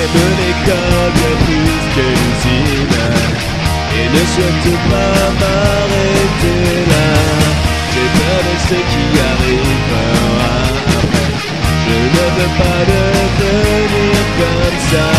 J'aime l'école bien plus que l'usine et ne souhaite pas m'arrêter là. J'ai peur de ce qui arrivera après. Je ne veux pas devenir comme ça.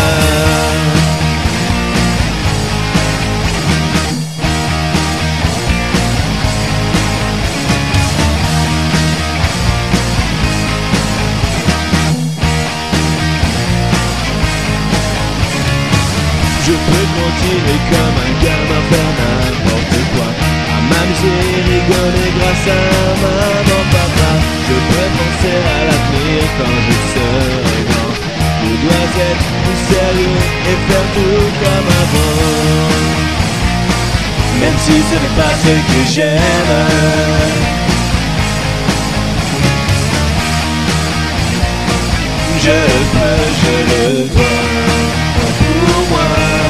Je peux continuer comme un gamin, faire n'importe quoi, à m'amuser, rigoler grâce à maman, papa. Je peux penser à l'avenir quand je serai grand. Je dois être plus sérieux et faire tout comme avant. Même si ce n'est pas ce que j'aime, je le peux, je le dois. Pour moi,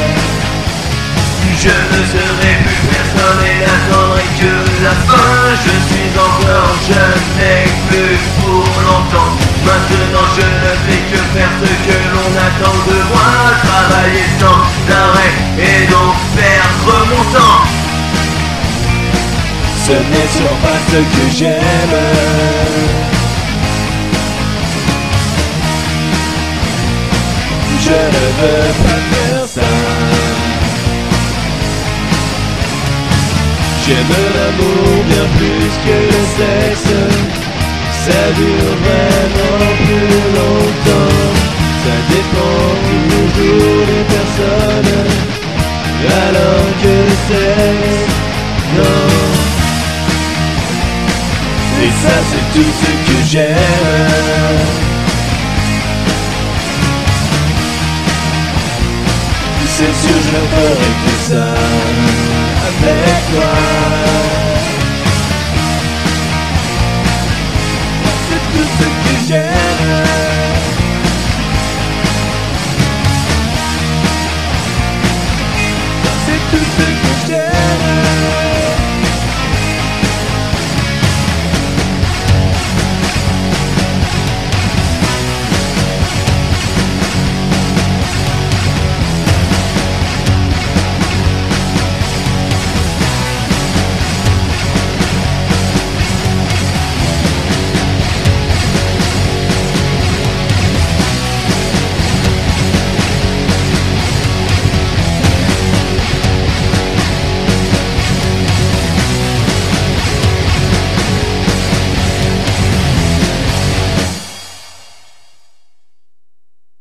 je ne serai plus personne et n'attendrai que la fin. Je suis encore jeune mais plus pour longtemps. Maintenant je ne fais que faire ce que l'on attend de moi. Travailler sans arrêt et donc perdre mon temps. Ce n'est sûrement pas ce que j'aime. Je ne veux pas faire ça. J'aime l'amour bien plus que le sexe. Ça dure vraiment plus longtemps. Ça dépend toujours des personnes. Alors que le sexe, non. Et ça c'est tout ce que j'aime. C'est sûr je ne ferai que ça avec toi. C'est tout ce que j'aime.